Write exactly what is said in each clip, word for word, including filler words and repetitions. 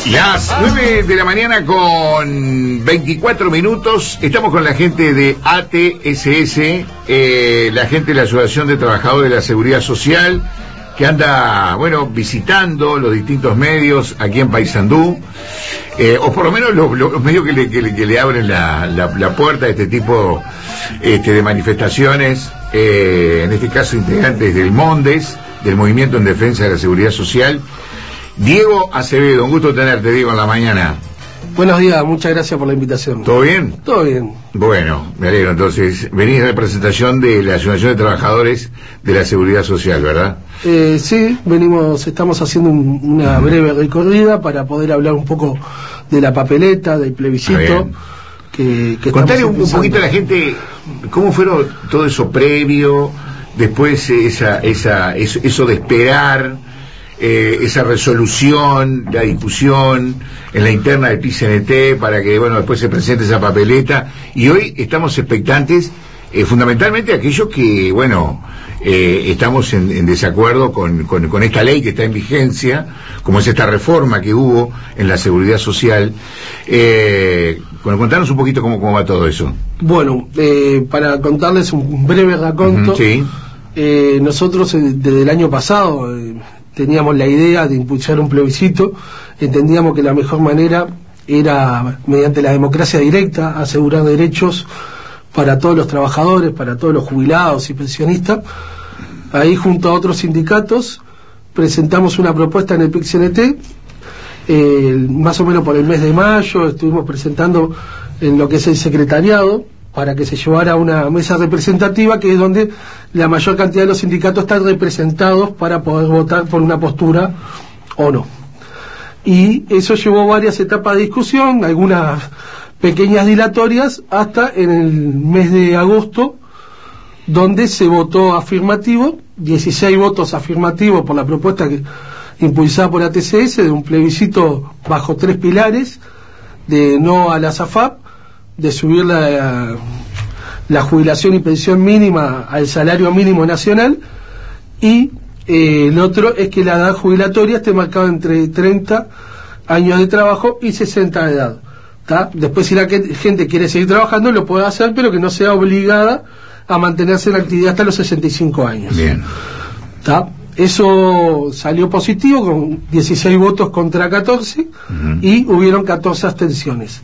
Las nueve de la mañana con veinticuatro minutos. Estamos con la gente de A T S S, eh, la gente de la Asociación de Trabajadores de la Seguridad Social, que anda, bueno, visitando los distintos medios aquí en Paysandú, eh, o por lo menos los, los medios que le, que le, que le abren la, la, la puerta a este tipo este, de manifestaciones, eh, en este caso integrantes del MONDES, del Movimiento en Defensa de la Seguridad Social. Diego Acevedo, un gusto tenerte, Diego, en la mañana. Buenos días, muchas gracias por la invitación. ¿Todo bien? Todo bien. Bueno, me alegro. Entonces, venís en representación de la Asociación de Trabajadores de la Seguridad Social, ¿verdad? Eh, sí, venimos, estamos haciendo un, una breve recorrida para poder hablar un poco de la papeleta, del plebiscito. Que, que Contale un, un poquito a la gente cómo fueron todo eso previo, después esa, esa, eso, eso de esperar. Eh, esa resolución, la discusión en la interna del P I C N T para que, bueno, después se presente esa papeleta, y hoy estamos expectantes, eh, fundamentalmente aquellos que, bueno, eh, estamos en, en desacuerdo con, con, con esta ley que está en vigencia, como es esta reforma que hubo en la seguridad social. Eh, bueno, contanos un poquito cómo, cómo va todo eso. Bueno, eh, para contarles un breve raconto, uh-huh, sí. eh, nosotros eh, desde el año pasado eh, teníamos la idea de impulsar un plebiscito. Entendíamos que la mejor manera era mediante la democracia directa, asegurar derechos para todos los trabajadores, para todos los jubilados y pensionistas. Ahí, junto a otros sindicatos, presentamos una propuesta en el P I C N T, eh, más o menos por el mes de mayo. Estuvimos presentando en lo que es el secretariado para que se llevara a una mesa representativa, que es donde la mayor cantidad de los sindicatos están representados para poder votar por una postura o no. Y eso llevó varias etapas de discusión, algunas pequeñas dilatorias, hasta en el mes de agosto, donde se votó afirmativo, dieciséis votos afirmativos por la propuesta que, impulsada por A T S S, de un plebiscito bajo tres pilares: de no a la SAFAP, de subir la, la jubilación y pensión mínima al salario mínimo nacional, y eh, el otro es que la edad jubilatoria esté marcada entre treinta años de trabajo y sesenta de edad. ¿Tá? Después, si la gente quiere seguir trabajando, lo puede hacer, pero que no sea obligada a mantenerse en la actividad hasta los sesenta y cinco años. Bien. ¿Tá? Eso salió positivo, con dieciséis votos contra catorce, uh-huh, y hubieron catorce abstenciones.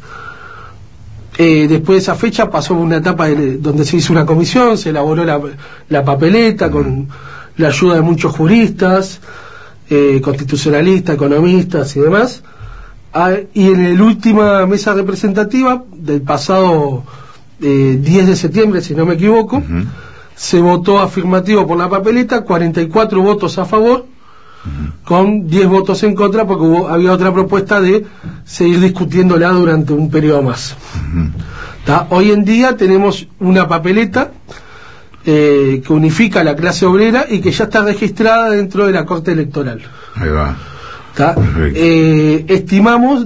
Eh, después de esa fecha pasó una etapa de, donde se hizo una comisión, se elaboró la, la papeleta con la ayuda de muchos juristas, eh, constitucionalistas, economistas y demás. Ah, y en la última mesa representativa del pasado eh, diez de septiembre, si no me equivoco, uh-huh, se votó afirmativo por la papeleta, cuarenta y cuatro votos a favor, uh-huh, con diez votos en contra, porque hubo, había otra propuesta de seguir discutiéndola durante un periodo más. Uh-huh. Hoy en día tenemos una papeleta eh, que unifica a la clase obrera y que ya está registrada dentro de la Corte Electoral. Ahí va. Eh, estimamos,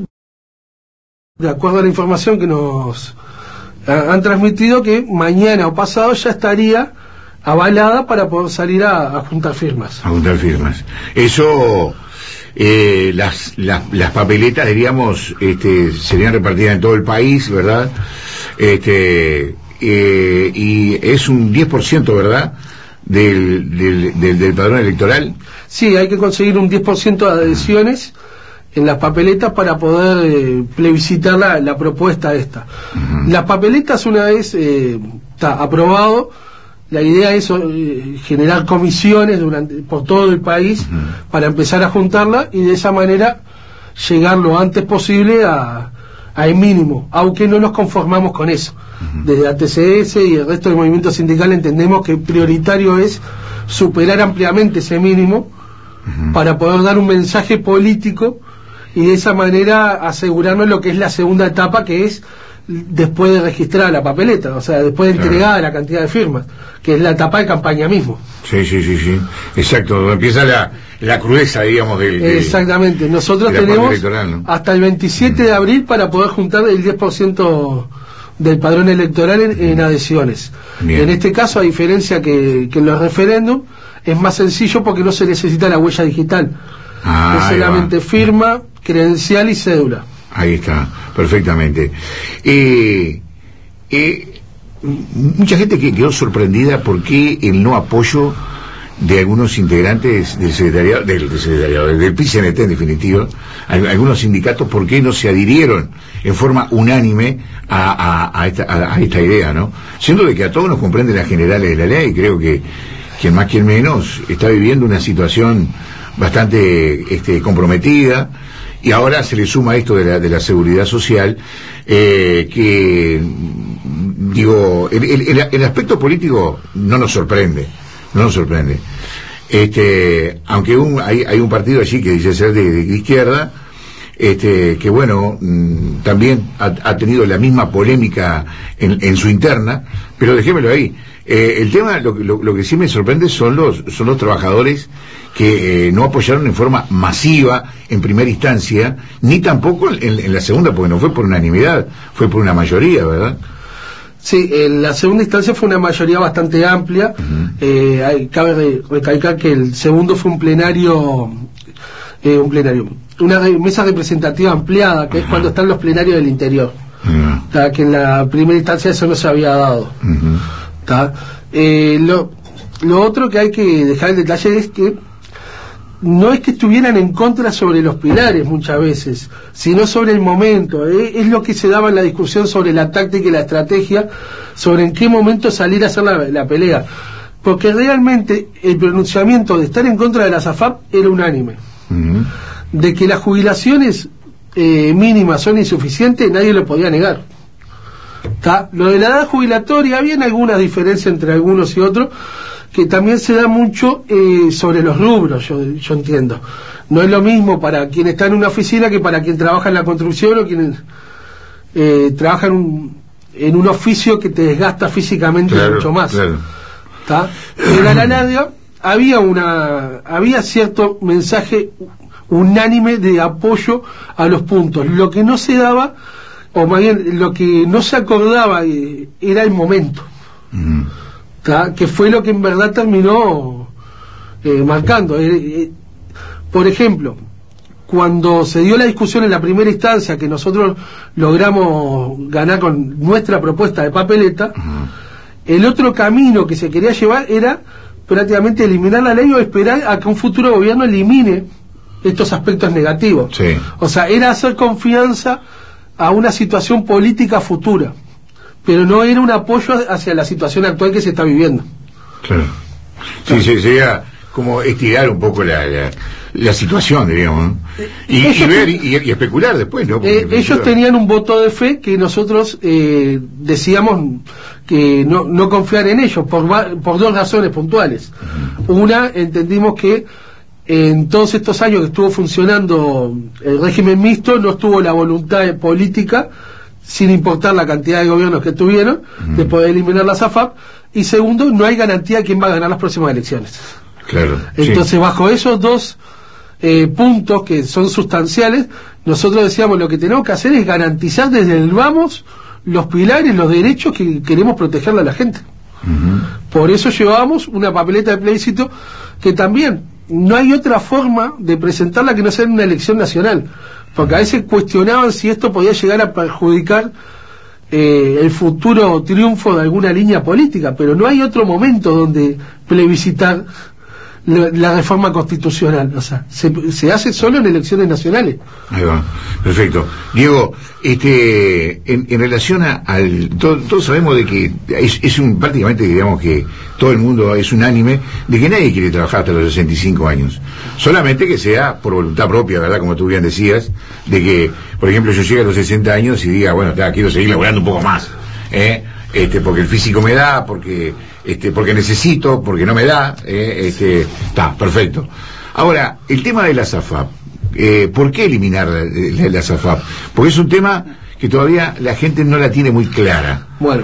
de acuerdo a la información que nos ha, han transmitido, que mañana o pasado ya estaría avalada para poder salir a, a juntar firmas. A juntar firmas. Eso, eh, las, las, las papeletas, diríamos, este, serían repartidas en todo el país, ¿verdad? Este, eh, y es un diez por ciento, ¿verdad?, del, del, del, del padrón electoral. Sí, hay que conseguir un diez por ciento de adhesiones en las papeletas para poder eh, plebiscitar la, la propuesta esta. Uh-huh. Las papeletas, una vez eh, está aprobado, la idea es eh, generar comisiones durante, por todo el país, uh-huh, para empezar a juntarla y de esa manera llegar lo antes posible a, a el mínimo, aunque no nos conformamos con eso. Uh-huh. Desde A T S S y el resto del movimiento sindical entendemos que prioritario es superar ampliamente ese mínimo, uh-huh, para poder dar un mensaje político y de esa manera asegurarnos lo que es la segunda etapa, que es después de registrar la papeleta, o sea, después de entregada, claro, la cantidad de firmas, que es la etapa de campaña mismo. Sí, sí, sí, sí, exacto, donde empieza la, la crudeza, digamos, del... del Exactamente, nosotros de tenemos, ¿no?, hasta el veintisiete de abril para poder juntar el diez por ciento del padrón electoral en, en adhesiones. Bien. En este caso, a diferencia que, que en los referéndum, es más sencillo porque no se necesita la huella digital. Ah, es solamente firma, credencial y cédula. Ahí está, perfectamente. Eh, eh, mucha gente que quedó sorprendida por qué el no apoyo de algunos integrantes del secretariado, del, del secretariado, del P C N T en definitiva, algunos sindicatos, por qué no se adhirieron en forma unánime a, a, a, esta, a, a esta idea, ¿no? Siendo de que a todos nos comprenden las generales de la ley, creo que quien más quien menos está viviendo una situación bastante este, comprometida, y ahora se le suma esto de la, de la seguridad social, eh, que digo, el, el, el aspecto político no nos sorprende, no nos sorprende. Este, aunque un, hay, hay un partido allí que dice ser de, de izquierda, este, que bueno, mmm, también ha, ha tenido la misma polémica en, en su interna, pero dejémelo ahí. Eh, el tema, lo, lo, lo que sí me sorprende son los, son los trabajadores que eh, no apoyaron en forma masiva en primera instancia, ni tampoco en, en la segunda, porque no fue por unanimidad, fue por una mayoría, ¿verdad? Sí, en la segunda instancia fue una mayoría bastante amplia. Uh-huh. eh, hay, cabe recalcar que el segundo fue un plenario, eh, un plenario, una re, mesa representativa ampliada, que uh-huh. es cuando están los plenarios del interior. Uh-huh. Que en la primera instancia eso no se había dado. Uh-huh. Eh, lo, lo otro que hay que dejar el detalle es que no es que estuvieran en contra sobre los pilares muchas veces, sino sobre el momento. ¿eh? Es lo que se daba en la discusión sobre la táctica y la estrategia, sobre en qué momento salir a hacer la, la pelea. Porque realmente el pronunciamiento de estar en contra de la SAFAP era unánime. Uh-huh. De que las jubilaciones eh, mínimas son insuficientes, nadie lo podía negar. ¿Tá? Lo de la edad jubilatoria, había algunas diferencias entre algunos y otros, que también se da mucho eh, sobre los rubros, yo, yo entiendo. No es lo mismo para quien está en una oficina que para quien trabaja en la construcción o quien eh, trabaja en un, en un oficio que te desgasta físicamente claro, mucho más. Claro. En la Lanadia había una había cierto mensaje unánime de apoyo a los puntos. Lo que no se daba, o más bien lo que no se acordaba, eh, era el momento. Mm. Que fue lo que en verdad terminó eh, marcando. Eh, eh, por ejemplo, cuando se dio la discusión en la primera instancia, que nosotros logramos ganar con nuestra propuesta de papeleta, uh-huh. el otro camino que se quería llevar era prácticamente eliminar la ley o esperar a que un futuro gobierno elimine estos aspectos negativos. Sí. O sea, era hacer confianza a una situación política futura, pero no era un apoyo hacia la situación actual que se está viviendo. Claro. Sí, sí, sería como estirar un poco la, la, la situación, diríamos, ¿no? Y, y ver y, y especular después, ¿no? Eh, ellos tenían un voto de fe que nosotros eh, decíamos que no, no confiar en ellos, por, por dos razones puntuales. Uh-huh. Una, entendimos que en todos estos años que estuvo funcionando el régimen mixto, no estuvo la voluntad política, sin importar la cantidad de gobiernos que tuvieron, uh-huh. de poder eliminar la SAFAP. Y segundo, no hay garantía de quién va a ganar las próximas elecciones. Claro. Entonces, sí. bajo esos dos eh, puntos que son sustanciales, nosotros decíamos lo que tenemos que hacer es garantizar desde el vamos los pilares, los derechos que queremos protegerle a la gente. Uh-huh. Por eso llevábamos una papeleta de plebiscito que también no hay otra forma de presentarla que no sea en una elección nacional, porque a veces cuestionaban si esto podía llegar a perjudicar eh, el futuro triunfo de alguna línea política, pero no hay otro momento donde plebiscitar la, la reforma constitucional, o sea, se, se hace solo en elecciones nacionales. Ahí va, perfecto. Diego, este, en, en relación a, al, todo, todos sabemos de que es, es un, prácticamente digamos que todo el mundo es unánime de que nadie quiere trabajar hasta los sesenta y cinco años, solamente que sea por voluntad propia, ¿verdad? Como tú bien decías, de que, por ejemplo, yo llegue a los sesenta años y diga, bueno, ya, quiero seguir laburando un poco más, ¿eh? Este, porque el físico me da, porque este, porque necesito, porque no me da, eh, este, está, perfecto. Ahora, el tema de la SAFAP, eh, ¿por qué eliminar la, la, la SAFAP? Porque es un tema que todavía la gente no la tiene muy clara. Bueno,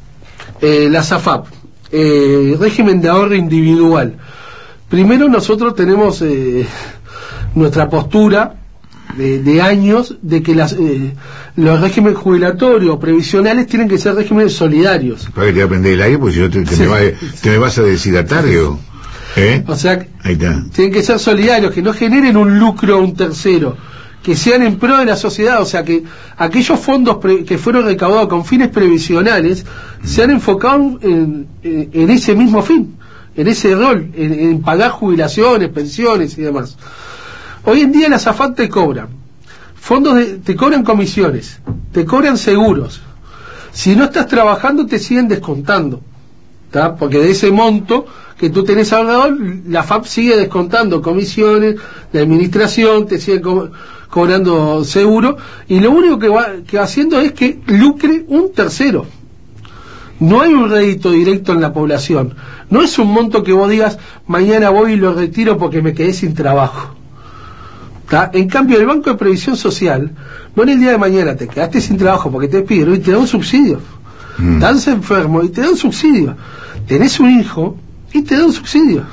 eh, la SAFAP, eh, régimen de ahorro individual. Primero nosotros tenemos eh, nuestra postura de, de años de que las, eh, los regímenes jubilatorios previsionales tienen que ser regímenes solidarios. Para que te voy a prender el aire, porque si no te, te, sí. me, va, te me vas a deshidratar, Diego. ¿Eh? O sea, ahí está. Tienen que ser solidarios, que no generen un lucro a un tercero, que sean en pro de la sociedad, o sea, que aquellos fondos pre, que fueron recaudados con fines previsionales mm. se han enfocado en, en, en ese mismo fin, en ese rol, en, en pagar jubilaciones, pensiones y demás. Hoy en día las AFAP te cobran fondos, de, te cobran comisiones, te cobran seguros. Si no estás trabajando te siguen descontando, ¿tá? Porque de ese monto que tú tenés ahorrado, la F A P sigue descontando comisiones, la administración te sigue co cobrando seguro, y lo único que va, que va haciendo es que lucre un tercero. No hay un rédito directo en la población, no es un monto que vos digas mañana voy y lo retiro porque me quedé sin trabajo. ¿Tá? En cambio el Banco de Previsión Social, no en el día de mañana te quedaste sin trabajo porque te despidieron y te da un subsidio. Mm. Estás enfermo y te da un subsidio. Tenés un hijo y te da un subsidio.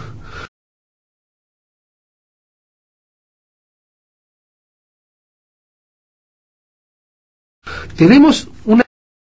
Tenemos una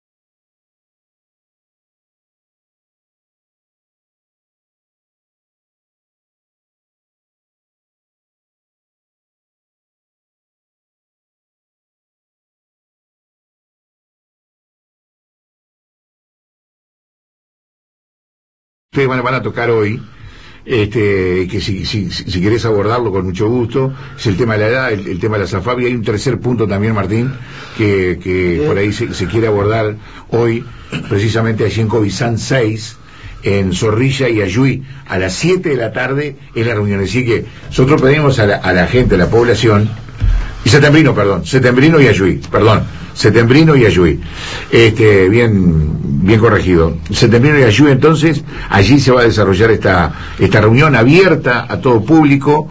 ustedes van, van a tocar hoy, este, que si, si, si querés abordarlo con mucho gusto, es el tema de la edad, el, el tema de la SAFAP, y hay un tercer punto también, Martín, que, que por ahí se, se quiere abordar hoy, precisamente allí en Covizán seis, en Zorrilla y Ayuí, a las siete de la tarde es la reunión. Así que nosotros pedimos a la, a la gente, a la población, y Setembrino, perdón, Setembrino y Ayuí, perdón, Setembrino y Ayuí, este, bien, bien corregido, Setembrino y Ayuí. Entonces allí se va a desarrollar esta, esta reunión abierta a todo público,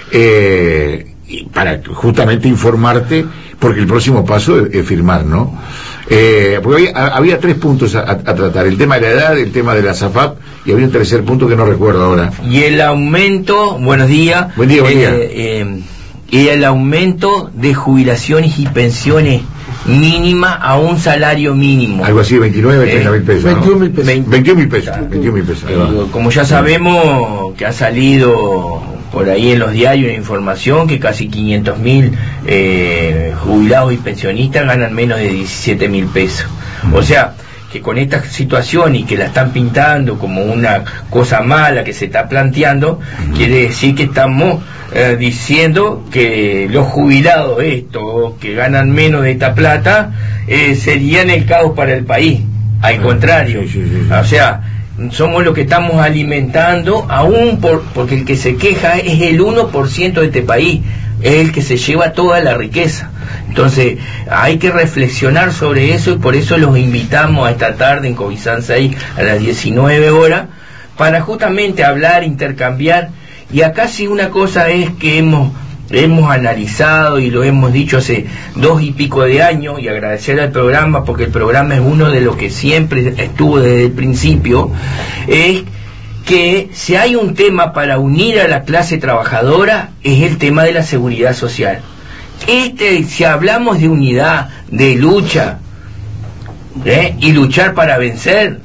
eh, para justamente informarte, porque el próximo paso es, es firmar, ¿no? Eh, porque había, había tres puntos a, a, a tratar, el tema de la edad, el tema de la SAFAP, y había un tercer punto que no recuerdo ahora. Y el aumento, buenos días. Buen día, buen día. Eh, eh, y el aumento de jubilaciones y pensiones mínima a un salario mínimo. Algo así, veintinueve, treinta mil pesos. veintiún mil pesos. veintiún mil pesos. veintiún mil pesos. Eh, como ya sabemos que ha salido por ahí en los diarios la información que casi quinientos mil eh, jubilados y pensionistas ganan menos de diecisiete mil pesos. Mm. O sea, que con esta situación y que la están pintando como una cosa mala que se está planteando, mm. quiere decir que estamos eh, diciendo que los jubilados estos que ganan menos de esta plata eh, serían el caos para el país. Al contrario, sí, sí, sí, sí. O sea, somos los que estamos alimentando, aún por, porque el que se queja es el uno por ciento de este país, es el que se lleva toda la riqueza. Entonces hay que reflexionar sobre eso, y por eso los invitamos a esta tarde en Covizán seis a las diecinueve horas para justamente hablar, intercambiar. Y acá sí una cosa es que hemos hemos analizado y lo hemos dicho hace dos y pico de años, y agradecer al programa porque el programa es uno de los que siempre estuvo desde el principio, es que si hay un tema para unir a la clase trabajadora es el tema de la seguridad social. Este, si hablamos de unidad, de lucha, ¿eh? y luchar para vencer,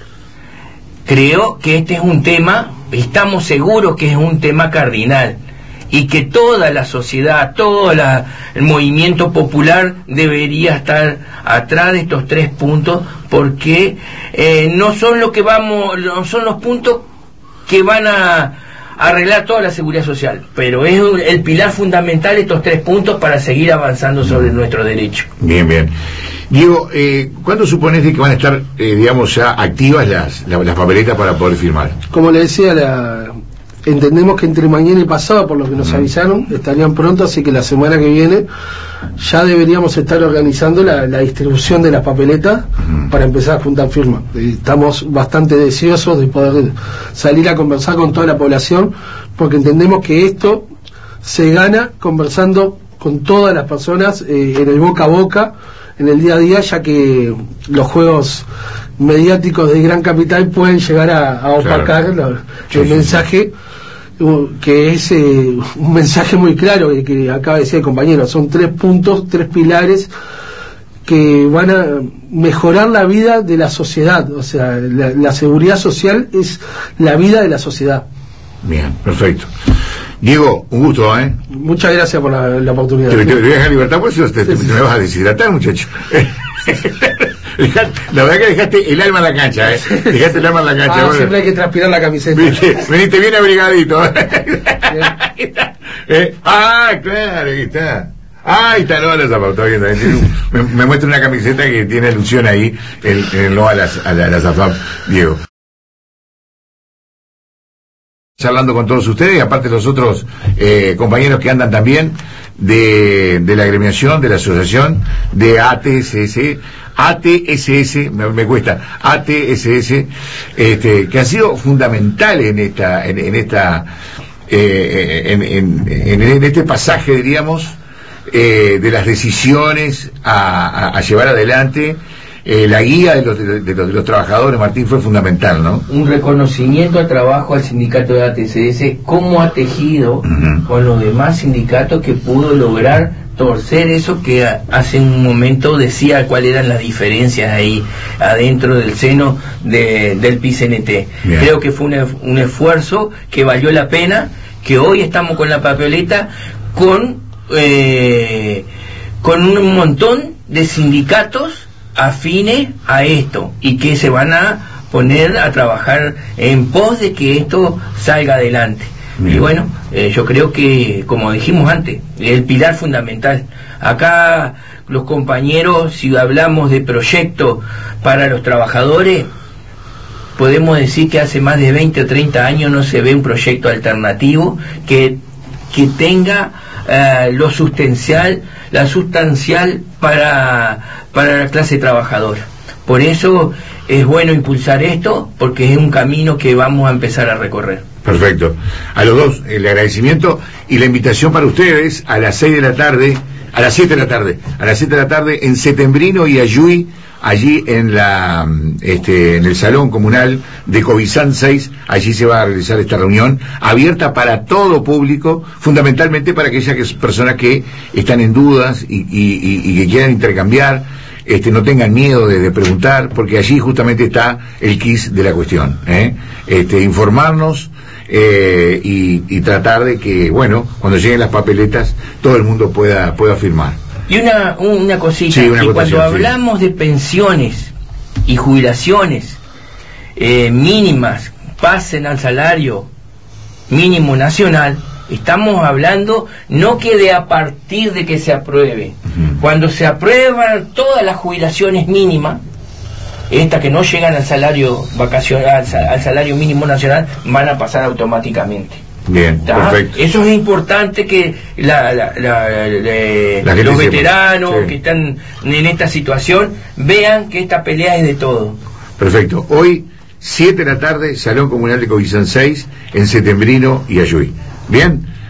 creo que este es un tema, estamos seguros que es un tema cardinal, y que toda la sociedad, todo la, el movimiento popular debería estar atrás de estos tres puntos, porque eh, no son lo que vamos, no son los puntos que van a arreglar toda la seguridad social, pero es el pilar fundamental estos tres puntos para seguir avanzando sobre nuestros derechos. Bien, bien. Diego, eh, ¿cuándo supones de que van a estar, eh, digamos, ya activas las, las, las papeletas para poder firmar? Como le decía, la, entendemos que entre mañana y pasado, por lo que nos uh-huh. avisaron, estarían pronto, así que la semana que viene ya deberíamos estar organizando la, la distribución de las papeletas uh-huh. para empezar a juntar firmas. Estamos bastante deseosos de poder salir a conversar con toda la población, porque entendemos que esto se gana conversando con todas las personas, eh, en el boca a boca, en el día a día, ya que los juegos mediáticos de gran capital pueden llegar a, a opacar claro. la, sí, el sí, mensaje sí. que es eh, un mensaje muy claro que, que acaba de decir el compañero. Son tres puntos, tres pilares que van a mejorar la vida de la sociedad. O sea, la, la seguridad social es la vida de la sociedad. Bien, perfecto. Diego, un gusto, ¿eh? Muchas gracias por la, la oportunidad. Te, te, te voy a dejar libertad, por eso te, te, sí, sí. te me vas a deshidratar, muchacho. La verdad que dejaste el alma en la cancha, ¿eh? Dejaste el alma en la cancha. Ah, bueno. Siempre hay que transpirar la camiseta. Veniste, veniste bien abrigadito. ¿Eh? Ah, claro, ahí está. Ah, ahí está, no, la Zafam, está bien, está bien. Me, me muestra una camiseta que tiene alusión ahí, el, el no a la, a la, a la Zafam, Diego. Charlando con todos ustedes, y aparte los otros eh, compañeros que andan también de, de la agremiación, de la asociación de A T S S, A T S S, me, me cuesta, A T S S, este, que han sido fundamentales en esta, en, en esta, eh, en, en, en, en este pasaje, diríamos, eh, de las decisiones a, a, a llevar adelante. Eh, la guía de los, de, los, de los trabajadores, Martín, fue fundamental, ¿no? Un reconocimiento al trabajo al sindicato de A T S S, cómo ha tejido uh-huh. con los demás sindicatos, que pudo lograr torcer eso que a, hace un momento decía cuáles eran las diferencias ahí adentro del seno de, del P I C N T. Bien. Creo que fue un, un esfuerzo que valió la pena, que hoy estamos con la papeleta con, eh, con un montón de sindicatos afines a esto y que se van a poner a trabajar en pos de que esto salga adelante. Bien. Y bueno, eh, yo creo que, como dijimos antes, el pilar fundamental. Acá los compañeros, si hablamos de proyecto para los trabajadores, podemos decir que hace más de veinte o treinta años no se ve un proyecto alternativo que, que tenga Uh, lo sustancial, la sustancial para, para la clase trabajadora. Por eso es bueno impulsar esto, porque es un camino que vamos a empezar a recorrer. Perfecto. A los dos, el agradecimiento y la invitación para ustedes a las seis de la tarde, a las siete de la tarde, a las siete de la tarde en Setembrino y Ayuy, allí en la este en el salón comunal de Covizán seis, allí se va a realizar esta reunión abierta para todo público, fundamentalmente para aquellas personas que están en dudas y, y, y, y que quieran intercambiar, este no tengan miedo de, de preguntar, porque allí justamente está el quid de la cuestión, ¿eh? Este informarnos eh, y, y tratar de que, bueno, cuando lleguen las papeletas todo el mundo pueda pueda firmar. Y una, una cosita, sí, una que cuando sí. hablamos de pensiones y jubilaciones eh, mínimas, pasen al salario mínimo nacional, estamos hablando no que de a partir de que se apruebe. Uh-huh. Cuando se aprueban todas las jubilaciones mínimas, estas que no llegan al salario vacacional, al salario mínimo nacional, van a pasar automáticamente. Bien, ¿tá? Perfecto. Eso es importante que la, la, la, la, la los veteranos sí. que están en esta situación vean que esta pelea es de todo. Perfecto. Hoy, siete de la tarde, Salón Comunal de Covizán seis, en Setembrino y Ayuy. Bien.